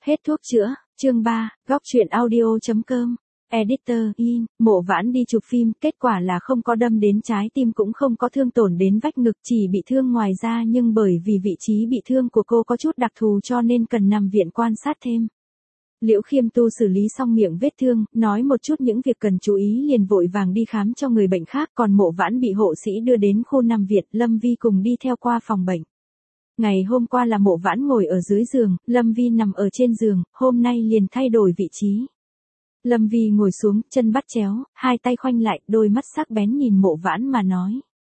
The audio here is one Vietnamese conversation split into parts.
Hết thuốc chữa, chương 3, góc truyện audio.com. Editor, Mộ Vãn đi chụp phim, kết quả là không có đâm đến trái tim cũng không có thương tổn đến vách ngực, chỉ bị thương ngoài da, nhưng bởi vì vị trí bị thương của cô có chút đặc thù cho nên cần nằm viện quan sát thêm. Liễu Khiêm Tu xử lý xong miệng vết thương, nói một chút những việc cần chú ý liền vội vàng đi khám cho người bệnh khác, còn Mộ Vãn bị hộ sĩ đưa đến khu nằm viện, Lâm Vi cùng đi theo qua phòng bệnh. Ngày hôm qua là Mộ Vãn ngồi ở dưới giường, Lâm Vi nằm ở trên giường, hôm nay liền thay đổi vị trí. Lâm Vi ngồi xuống, chân bắt chéo, hai tay khoanh lại, đôi mắt sắc bén nhìn Mộ Vãn mà nói.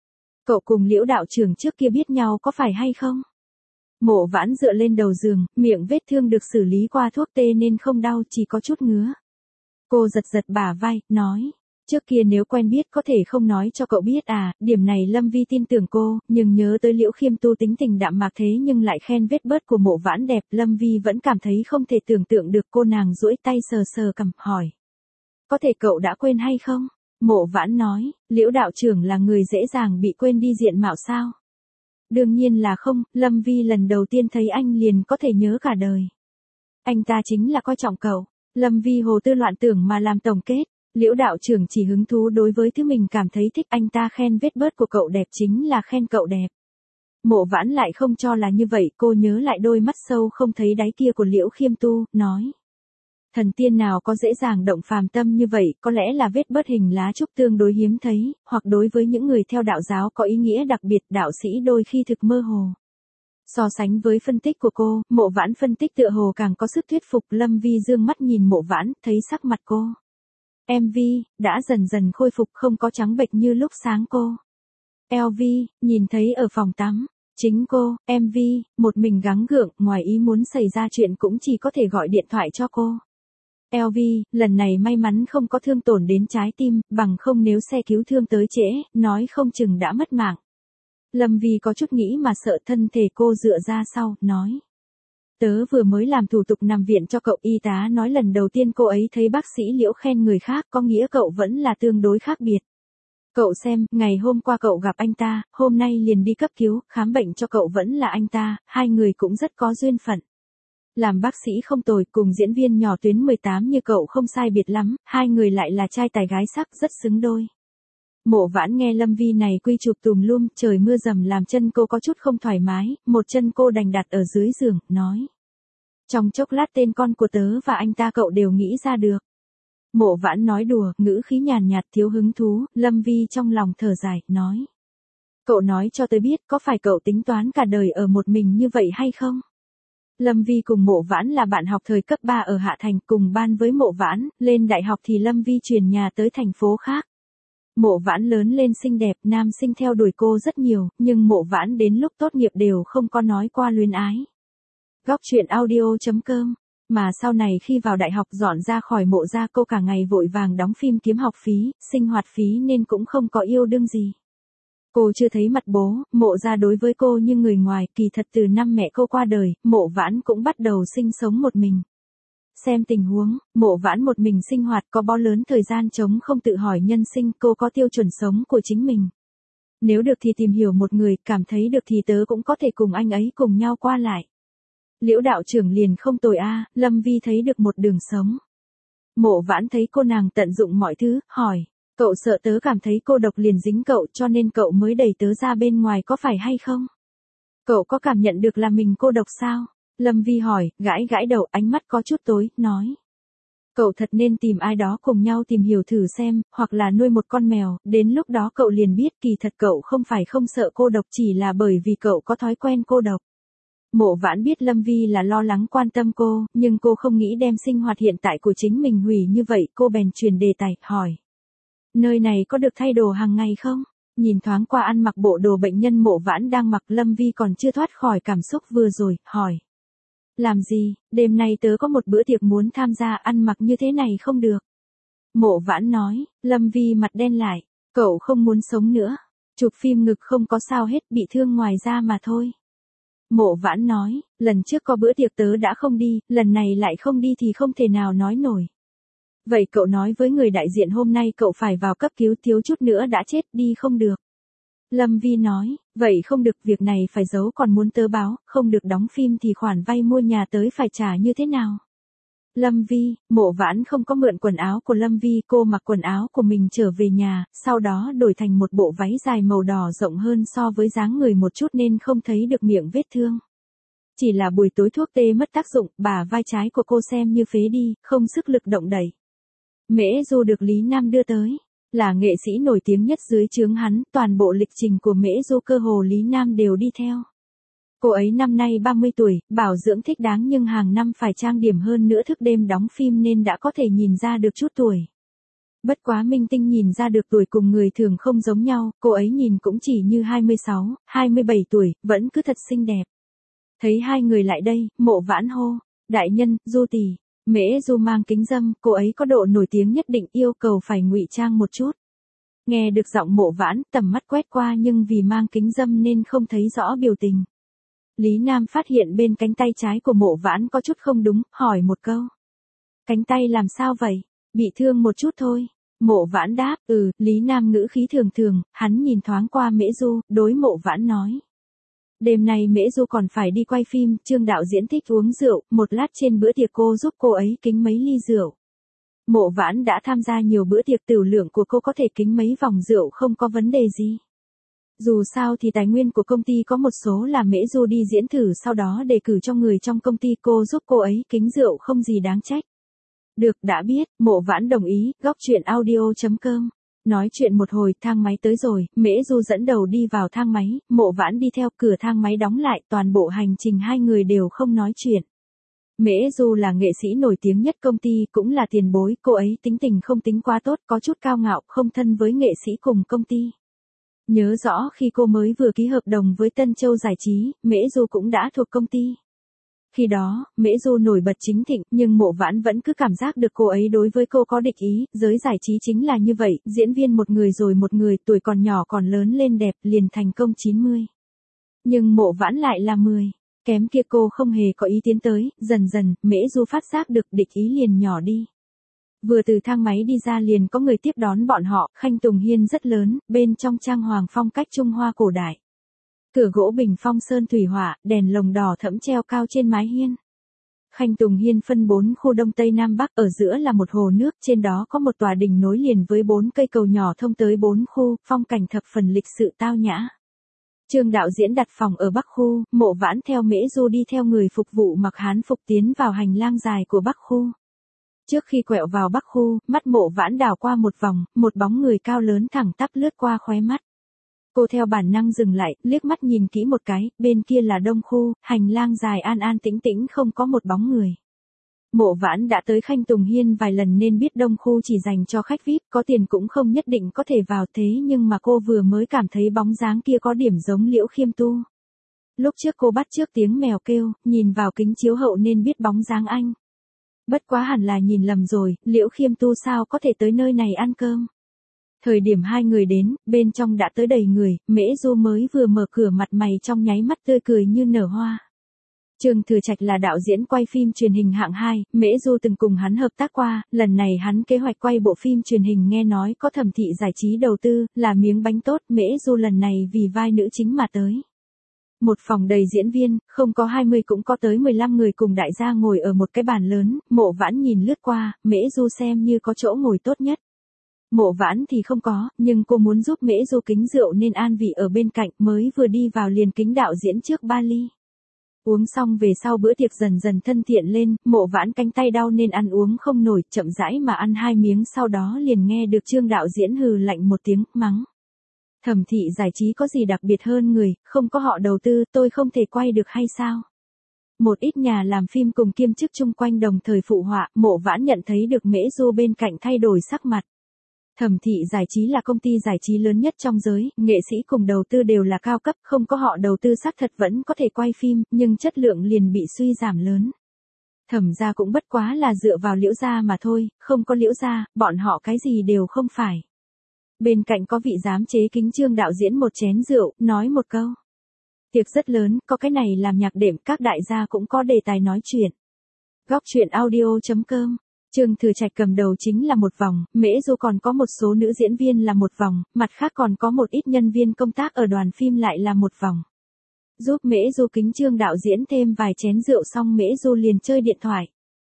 Cậu cùng Liễu đạo trưởng trước kia biết nhau có phải hay không? Mộ Vãn dựa lên đầu giường, miệng vết thương được xử lý qua thuốc tê nên không đau, chỉ có chút ngứa. Cô giật giật bả vai, nói. Trước kia nếu quen biết có thể không nói cho cậu biết à, điểm này Lâm Vi tin tưởng cô, nhưng nhớ tới Liễu Khiêm Tu tính tình đạm mạc thế nhưng lại khen vết bớt của Mộ Vãn đẹp, Lâm Vi vẫn cảm thấy không thể tưởng tượng được. Cô nàng duỗi tay sờ sờ cằm, hỏi. Có thể cậu đã quên hay không? Mộ Vãn nói, Liễu đạo trưởng là người dễ dàng bị quên đi diện mạo sao? Đương nhiên là không, Lâm Vi lần đầu tiên thấy anh liền có thể nhớ cả đời. Anh ta chính là coi trọng cậu. Lâm Vi hồ tư loạn tưởng mà làm tổng kết. Liễu đạo trưởng chỉ hứng thú đối với thứ mình cảm thấy thích, anh ta khen vết bớt của cậu đẹp chính là khen cậu đẹp. Mộ Vãn lại không cho là như vậy, cô nhớ lại đôi mắt sâu không thấy đáy kia của Liễu Khiêm Tu, nói. Thần tiên nào có dễ dàng động phàm tâm như vậy, có lẽ là vết bớt hình lá trúc tương đối hiếm thấy, hoặc đối với những người theo đạo giáo có ý nghĩa đặc biệt, đạo sĩ đôi khi thực mơ hồ. So sánh với phân tích của cô, Mộ Vãn phân tích tựa hồ càng có sức thuyết phục. Lâm Vi dương mắt nhìn Mộ Vãn, thấy sắc mặt cô. MV, đã dần dần khôi phục, không có trắng bệch như lúc sáng cô. LV, nhìn thấy ở phòng tắm. Chính cô, MV, một mình gắng gượng, ngoài ý muốn xảy ra chuyện cũng chỉ có thể gọi điện thoại cho cô. LV, lần này may mắn không có thương tổn đến trái tim, bằng không nếu xe cứu thương tới trễ, nói không chừng đã mất mạng. Lâm Vi có chút nghĩ mà sợ, thân thể cô dựa ra sau, nói. Tớ vừa mới làm thủ tục nằm viện cho cậu, y tá nói lần đầu tiên cô ấy thấy bác sĩ Liễu khen người khác, có nghĩa cậu vẫn là tương đối khác biệt. Cậu xem, ngày hôm qua cậu gặp anh ta, hôm nay liền đi cấp cứu, khám bệnh cho cậu vẫn là anh ta, hai người cũng rất có duyên phận. Làm bác sĩ không tồi, cùng diễn viên nhỏ tuyến 18 như cậu không sai biệt lắm, hai người lại là trai tài gái sắc, rất xứng đôi. Mộ Vãn nghe Lâm Vi này quy chụp tùm lum, trời mưa dầm làm chân cô có chút không thoải mái, một chân cô đành đặt ở dưới giường, nói. Trong chốc lát tên con của tớ và anh ta cậu đều nghĩ ra được. Mộ Vãn nói đùa, ngữ khí nhàn nhạt thiếu hứng thú, Lâm Vi trong lòng thở dài, nói. Cậu nói cho tớ biết, có phải cậu tính toán cả đời ở một mình như vậy hay không? Lâm Vi cùng Mộ Vãn là bạn học thời cấp 3 ở Hạ Thành, cùng ban với Mộ Vãn, lên đại học thì Lâm Vi chuyển nhà tới thành phố khác. Mộ Vãn lớn lên xinh đẹp, nam sinh theo đuổi cô rất nhiều, nhưng Mộ Vãn đến lúc tốt nghiệp đều không có nói qua luyến ái. Góc truyện audio.com. Mà sau này khi vào đại học dọn ra khỏi Mộ gia, cô cả ngày vội vàng đóng phim kiếm học phí, sinh hoạt phí nên cũng không có yêu đương gì. Cô chưa thấy mặt bố, Mộ gia đối với cô như người ngoài, kỳ thật từ năm mẹ cô qua đời, Mộ Vãn cũng bắt đầu sinh sống một mình. Xem tình huống, Mộ Vãn một mình sinh hoạt có bao lớn thời gian trống không tự hỏi nhân sinh, cô có tiêu chuẩn sống của chính mình. Nếu được thì tìm hiểu một người, cảm thấy được thì tớ cũng có thể cùng anh ấy cùng nhau qua lại. Liễu đạo trưởng liền không tồi a, Lâm Vi thấy được một đường sống. Mộ Vãn thấy cô nàng tận dụng mọi thứ, hỏi, cậu sợ tớ cảm thấy cô độc liền dính cậu cho nên cậu mới đẩy tớ ra bên ngoài có phải hay không? Cậu có cảm nhận được là mình cô độc sao? Lâm Vi hỏi, gãi gãi đầu, ánh mắt có chút tối, nói. Cậu thật nên tìm ai đó cùng nhau tìm hiểu thử xem, hoặc là nuôi một con mèo, đến lúc đó cậu liền biết kỳ thật cậu không phải không sợ cô độc, chỉ là bởi vì cậu có thói quen cô độc. Mộ Vãn biết Lâm Vi là lo lắng quan tâm cô, nhưng cô không nghĩ đem sinh hoạt hiện tại của chính mình hủy như vậy, cô bèn truyền đề tài, hỏi. Nơi này có được thay đồ hàng ngày không? Nhìn thoáng qua ăn mặc bộ đồ bệnh nhân Mộ Vãn đang mặc, Lâm Vi còn chưa thoát khỏi cảm xúc vừa rồi, hỏi. Làm gì, đêm nay tớ có một bữa tiệc muốn tham gia, ăn mặc như thế này không được. Mộ Vãn nói, Lâm Vi mặt đen lại, cậu không muốn sống nữa. Chụp phim ngực không có sao hết, bị thương ngoài da mà thôi. Mộ Vãn nói, lần trước có bữa tiệc tớ đã không đi, lần này lại không đi thì không thể nào nói nổi. Vậy cậu nói với người đại diện hôm nay cậu phải vào cấp cứu, thiếu chút nữa đã chết, đi không được. Lâm Vi nói, vậy không được, việc này phải giấu, còn muốn tớ báo, không được đóng phim thì khoản vay mua nhà tới phải trả như thế nào? Lâm Vi, Mộ Vãn không có mượn quần áo của Lâm Vi, cô mặc quần áo của mình trở về nhà, sau đó đổi thành một bộ váy dài màu đỏ rộng hơn so với dáng người một chút nên không thấy được miệng vết thương. Chỉ là buổi tối thuốc tê mất tác dụng, bả vai trái của cô xem như phế đi, không sức lực động đẩy. Mễ Du được Lý Nam đưa tới, là nghệ sĩ nổi tiếng nhất dưới trướng hắn, toàn bộ lịch trình của Mễ Du cơ hồ Lý Nam đều đi theo. Cô ấy năm nay 30 tuổi, bảo dưỡng thích đáng nhưng hàng năm phải trang điểm hơn nữa, thức đêm đóng phim nên đã có thể nhìn ra được chút tuổi. Bất quá minh tinh nhìn ra được tuổi cùng người thường không giống nhau, cô ấy nhìn cũng chỉ như 26, 27 tuổi, vẫn cứ thật xinh đẹp. Thấy hai người lại đây, Mộ Vãn hô, đại nhân, Du tỷ. Mễ Du mang kính râm, cô ấy có độ nổi tiếng nhất định, yêu cầu phải ngụy trang một chút. Nghe được giọng Mộ Vãn, tầm mắt quét qua nhưng vì mang kính râm nên không thấy rõ biểu tình. Lý Nam phát hiện bên cánh tay trái của Mộ Vãn có chút không đúng, hỏi một câu. Cánh tay làm sao vậy? Bị thương một chút thôi. Mộ Vãn đáp, Lý Nam ngữ khí thường thường, hắn nhìn thoáng qua Mễ Du, đối Mộ Vãn nói. Đêm nay Mễ Du còn phải đi quay phim, Trương đạo diễn thích uống rượu, một lát trên bữa tiệc cô giúp cô ấy kính mấy ly rượu. Mộ Vãn đã tham gia nhiều bữa tiệc, tiểu lượng của cô có thể kính mấy vòng rượu không có vấn đề gì. Dù sao thì tài nguyên của công ty có một số là Mễ Du đi diễn thử sau đó đề cử cho người trong công ty, cô giúp cô ấy kính rượu không gì đáng trách. Được, đã biết, Mộ Vãn đồng ý, góc chuyện audio.com. Nói chuyện một hồi, thang máy tới rồi, Mễ Du dẫn đầu đi vào thang máy, Mộ Vãn đi theo, cửa thang máy đóng lại, toàn bộ hành trình hai người đều không nói chuyện. Mễ Du là nghệ sĩ nổi tiếng nhất công ty, cũng là tiền bối, cô ấy tính tình không tính quá tốt, có chút cao ngạo, không thân với nghệ sĩ cùng công ty. Nhớ rõ khi cô mới vừa ký hợp đồng với Tân Châu Giải trí, Mễ Du cũng đã thuộc công ty. Khi đó, Mễ Du nổi bật chính thịnh, nhưng Mộ Vãn vẫn cứ cảm giác được cô ấy đối với cô có địch ý, giới giải trí chính là như vậy, diễn viên một người rồi một người, tuổi còn nhỏ còn lớn lên đẹp, liền thành công 90. Nhưng Mộ Vãn lại là 10, kém kia cô không hề có ý tiến tới, dần dần, Mễ Du phát giác được địch ý liền nhỏ đi. Vừa từ thang máy đi ra liền có người tiếp đón bọn họ, Khanh Tùng Hiên rất lớn, bên trong trang hoàng phong cách Trung Hoa cổ đại. Cửa gỗ bình phong sơn thủy hỏa, đèn lồng đỏ thẫm treo cao trên mái hiên. Khanh Tùng Hiên phân 4 khu Đông Tây Nam Bắc, ở giữa là một hồ nước, trên đó có một tòa đình nối liền với 4 cây cầu nhỏ thông tới 4 khu, phong cảnh thập phần lịch sự tao nhã. Trương đạo diễn đặt phòng ở Bắc khu, Mộ Vãn theo Mễ Du đi theo người phục vụ mặc hán phục tiến vào hành lang dài của Bắc khu. Trước khi quẹo vào Bắc khu, mắt Mộ Vãn đảo qua một vòng, một bóng người cao lớn thẳng tắp lướt qua khóe mắt. Cô theo bản năng dừng lại, liếc mắt nhìn kỹ một cái, bên kia là Đông khu, hành lang dài an an tĩnh tĩnh không có một bóng người. Mộ Vãn đã tới Khanh Tùng Hiên vài lần nên biết Đông khu chỉ dành cho khách VIP, có tiền cũng không nhất định có thể vào, thế nhưng mà cô vừa mới cảm thấy bóng dáng kia có điểm giống Liễu Khiêm Tu. Lúc trước cô bắt chước tiếng mèo kêu, nhìn vào kính chiếu hậu nên biết bóng dáng anh. Bất quá hẳn là nhìn lầm rồi, Liễu Khiêm Tu sao có thể tới nơi này ăn cơm. Thời điểm hai người đến, bên trong đã tới đầy người, Mễ Du mới vừa mở cửa mặt mày trong nháy mắt tươi cười như nở hoa. Trương Thừa Trạch là đạo diễn quay phim truyền hình hạng 2, Mễ Du từng cùng hắn hợp tác qua, lần này hắn kế hoạch quay bộ phim truyền hình nghe nói có Thẩm Thị Giải trí đầu tư, là miếng bánh tốt, Mễ Du lần này vì vai nữ chính mà tới. Một phòng đầy diễn viên, không có 20 cũng có tới 15 người cùng đại gia ngồi ở một cái bàn lớn, Mộ Vãn nhìn lướt qua, Mễ Du xem như có chỗ ngồi tốt nhất. Mộ Vãn thì không có, nhưng cô muốn giúp Mễ Du kính rượu nên an vị ở bên cạnh, mới vừa đi vào liền kính đạo diễn trước 3 ly. Uống xong về sau bữa tiệc dần dần thân thiện lên, Mộ Vãn cánh tay đau nên ăn uống không nổi, chậm rãi mà ăn 2 miếng sau đó liền nghe được Trương đạo diễn hừ lạnh một tiếng, mắng. Thẩm Thị Giải trí có gì đặc biệt hơn người, không có họ đầu tư, tôi không thể quay được hay sao? Một ít nhà làm phim cùng kiêm chức chung quanh đồng thời phụ họa, Mộ Vãn nhận thấy được Mễ Du bên cạnh thay đổi sắc mặt. Thẩm Thị Giải trí là công ty giải trí lớn nhất trong giới, nghệ sĩ cùng đầu tư đều là cao cấp, không có họ đầu tư xác thật vẫn có thể quay phim, nhưng chất lượng liền bị suy giảm lớn. Thẩm gia cũng bất quá là dựa vào Liễu gia mà thôi, không có Liễu gia, bọn họ cái gì đều không phải. Bên cạnh có vị dám chế kính Trương đạo diễn một chén rượu, nói một câu. Tiệc rất lớn, có cái này làm nhạc đệm, các đại gia cũng có đề tài nói chuyện. Góc chuyện audio.com Trương Thừa Trạch cầm đầu chính là một vòng, Mễ Du còn có một số nữ diễn viên là một vòng, mặt khác còn có một ít nhân viên công tác ở đoàn phim lại là một vòng. Giúp Mễ Du kính Trương đạo diễn thêm vài chén rượu xong Mễ Du liền chơi điện thoại.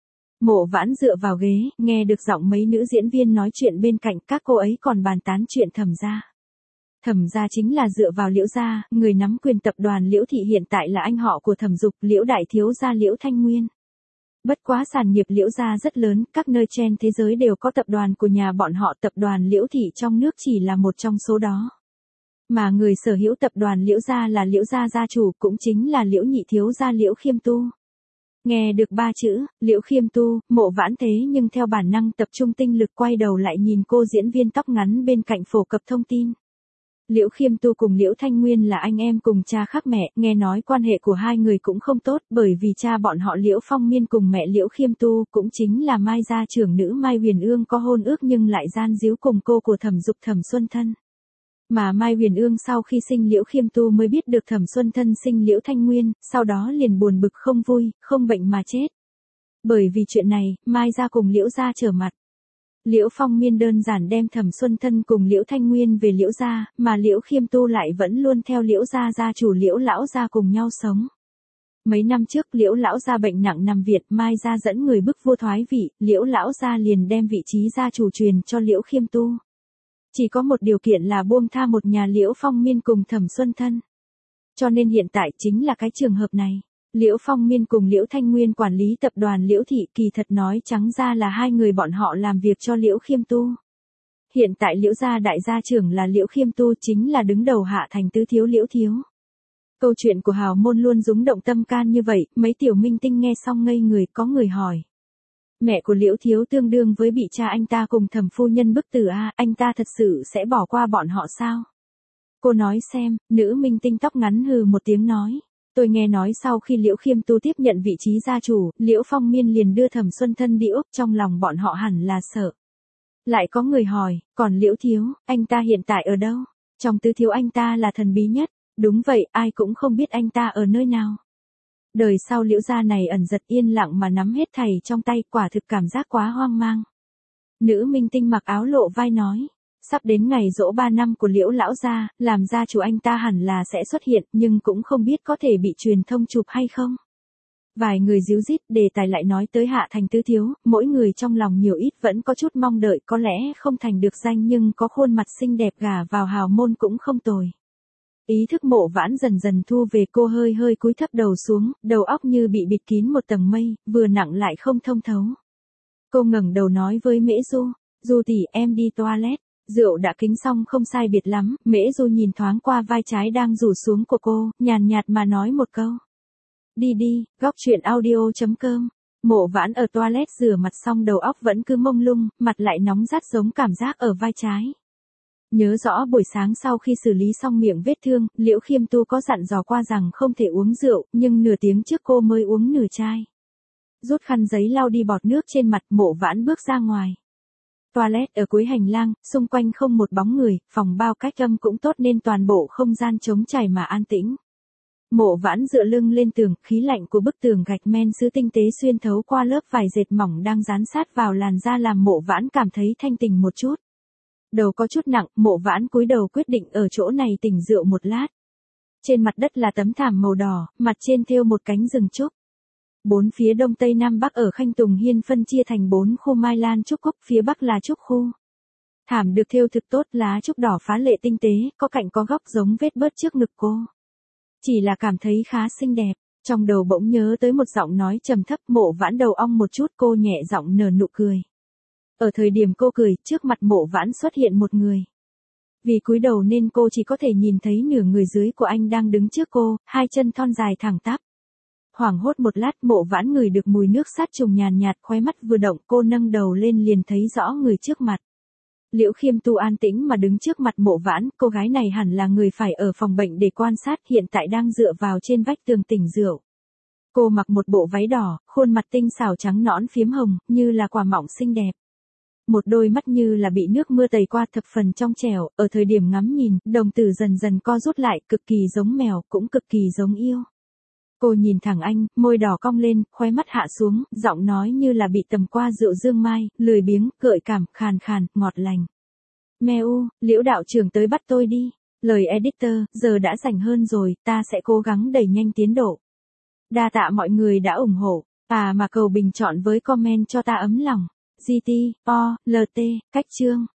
Mộ Vãn dựa vào ghế, nghe được giọng mấy nữ diễn viên nói chuyện bên cạnh, các cô ấy còn bàn tán chuyện Thẩm gia. Thẩm gia chính là dựa vào Liễu gia, người nắm quyền tập đoàn Liễu thị hiện tại là anh họ của Thẩm Dục, Liễu đại thiếu gia Liễu Thanh Nguyên. Bất quá sản nghiệp Liễu gia rất lớn, các nơi trên thế giới đều có tập đoàn của nhà bọn họ, tập đoàn Liễu thị trong nước chỉ là một trong số đó. Mà người sở hữu tập đoàn Liễu gia là Liễu gia gia chủ, cũng chính là Liễu nhị thiếu gia Liễu Khiêm Tu. Nghe được ba chữ, Liễu Khiêm Tu, Mộ Vãn thế nhưng theo bản năng tập trung tinh lực quay đầu lại nhìn cô diễn viên tóc ngắn bên cạnh phổ cập thông tin. Liễu Khiêm Tu cùng Liễu Thanh Nguyên là anh em cùng cha khác mẹ, nghe nói quan hệ của hai người cũng không tốt, bởi vì cha bọn họ Liễu Phong Miên cùng mẹ Liễu Khiêm Tu cũng chính là Mai gia trưởng nữ Mai Huyền Ương có hôn ước nhưng lại gian díu cùng cô của Thẩm Dục Thẩm Xuân Thân. Mà Mai Huyền Ương sau khi sinh Liễu Khiêm Tu mới biết được Thẩm Xuân Thân sinh Liễu Thanh Nguyên, sau đó liền buồn bực không vui, không bệnh mà chết. Bởi vì chuyện này, Mai gia cùng Liễu gia trở mặt. Liễu Phong Miên đơn giản đem Thẩm Xuân Thân cùng Liễu Thanh Nguyên về Liễu gia, mà Liễu Khiêm Tu lại vẫn luôn theo Liễu gia gia chủ Liễu lão gia cùng nhau sống. Mấy năm trước Liễu lão gia bệnh nặng nằm viện, Mai gia dẫn người bức vua thoái vị, Liễu lão gia liền đem vị trí gia chủ truyền cho Liễu Khiêm Tu. Chỉ có một điều kiện là buông tha một nhà Liễu Phong Miên cùng Thẩm Xuân Thân. Cho nên hiện tại chính là cái trường hợp này. Liễu Phong Miên cùng Liễu Thanh Nguyên quản lý tập đoàn Liễu thị, kỳ thật nói trắng ra là hai người bọn họ làm việc cho Liễu Khiêm Tu. Hiện tại Liễu gia đại gia trưởng là Liễu Khiêm Tu, chính là đứng đầu hạ thành tứ thiếu Liễu thiếu. Câu chuyện của hào môn luôn rúng động tâm can như vậy, mấy tiểu minh tinh nghe xong ngây người, có người hỏi. Mẹ của Liễu thiếu tương đương với bị cha anh ta cùng Thẩm phu nhân bức tử a, anh ta thật sự sẽ bỏ qua bọn họ sao? Cô nói xem, nữ minh tinh tóc ngắn hừ một tiếng nói. Tôi nghe nói sau khi Liễu Khiêm Tu tiếp nhận vị trí gia chủ, Liễu Phong Miên liền đưa Thẩm Xuân Thân đi Úc, trong lòng bọn họ hẳn là sợ. Lại có người hỏi, còn Liễu thiếu, anh ta hiện tại ở đâu? Trong tứ thiếu anh ta là thần bí nhất. Đúng vậy, ai cũng không biết anh ta ở nơi nào. Đời sau Liễu gia này ẩn giật yên lặng mà nắm hết thảy trong tay, quả thực cảm giác quá hoang mang. Nữ minh tinh mặc áo lộ vai nói. Sắp đến ngày giỗ 3 năm của Liễu lão gia, làm gia chủ anh ta hẳn là sẽ xuất hiện, nhưng cũng không biết có thể bị truyền thông chụp hay không. Vài người díu dít, đề tài lại nói tới hạ thành tứ thiếu, mỗi người trong lòng nhiều ít vẫn có chút mong đợi, có lẽ không thành được danh nhưng có khuôn mặt xinh đẹp gả vào hào môn cũng không tồi. Ý thức Mộ Vãn dần dần thu về, cô hơi hơi cúi thấp đầu xuống, đầu óc như bị bịt kín một tầng mây, vừa nặng lại không thông thấu. Cô ngẩng đầu nói với Mễ Du, Du tỷ em đi toilet. Rượu đã kính xong không sai biệt lắm, Mễ Du nhìn thoáng qua vai trái đang rủ xuống của cô, nhàn nhạt mà nói một câu. Đi đi, góc chuyện audio.com. Mộ Vãn ở toilet rửa mặt xong đầu óc vẫn cứ mông lung, mặt lại nóng rát giống cảm giác ở vai trái. Nhớ rõ buổi sáng sau khi xử lý xong miệng vết thương, Liễu Khiêm Tu có dặn dò qua rằng không thể uống rượu, nhưng nửa tiếng trước cô mới uống nửa chai. Rút khăn giấy lau đi bọt nước trên mặt, Mộ Vãn bước ra ngoài. Toilet ở cuối hành lang, xung quanh không một bóng người, phòng bao cách âm cũng tốt nên toàn bộ không gian trống trải mà an tĩnh. Mộ Vãn dựa lưng lên tường, khí lạnh của bức tường gạch men sứ tinh tế xuyên thấu qua lớp vải dệt mỏng đang dán sát vào làn da làm Mộ Vãn cảm thấy thanh tỉnh một chút. Đầu có chút nặng, Mộ Vãn cúi đầu quyết định ở chỗ này tỉnh rượu một lát. Trên mặt đất là tấm thảm màu đỏ, mặt trên thêu một cánh rừng trúc. Bốn phía đông tây nam bắc ở Khanh Tùng Hiên phân chia thành 4 khu mai lan trúc cúc, phía bắc là trúc khu. Thảm được thêu thực tốt, lá trúc đỏ phá lệ tinh tế, có cạnh có góc giống vết bớt trước ngực cô. Chỉ là cảm thấy khá xinh đẹp, trong đầu bỗng nhớ tới một giọng nói trầm thấp. Mộ Vãn đầu ong một chút, cô nhẹ giọng nở nụ cười. Ở thời điểm cô cười, trước mặt Mộ Vãn xuất hiện một người. Vì cúi đầu nên cô chỉ có thể nhìn thấy nửa người dưới của anh đang đứng trước cô, hai chân thon dài thẳng tắp. Hoảng hốt một lát, Mộ Vãn ngửi được mùi nước sát trùng nhàn nhạt, khóe mắt vừa động, cô nâng đầu lên liền thấy rõ người trước mặt. Liễu Khiêm Tu an tĩnh mà đứng trước mặt Mộ Vãn, cô gái này hẳn là người phải ở phòng bệnh để quan sát, hiện tại đang dựa vào trên vách tường tỉnh rượu. Cô mặc một bộ váy đỏ, khuôn mặt tinh xảo trắng nõn phiếm hồng, như là quả mọng xinh đẹp. Một đôi mắt như là bị nước mưa tẩy qua, thập phần trong trẻo, ở thời điểm ngắm nhìn, đồng tử dần dần co rút lại, cực kỳ giống mèo, cũng cực kỳ giống yêu. Cô nhìn thẳng anh, môi đỏ cong lên, khóe mắt hạ xuống, giọng nói như là bị tầm qua rượu dương mai, lười biếng, gợi cảm, khàn khàn, ngọt lành. Mèo, Liễu đạo trưởng tới bắt tôi đi. Lời editor, giờ đã rảnh hơn rồi, ta sẽ cố gắng đẩy nhanh tiến độ. Đa tạ mọi người đã ủng hộ. Mà cầu bình chọn với comment cho ta ấm lòng. GT, O, LT, cách chương.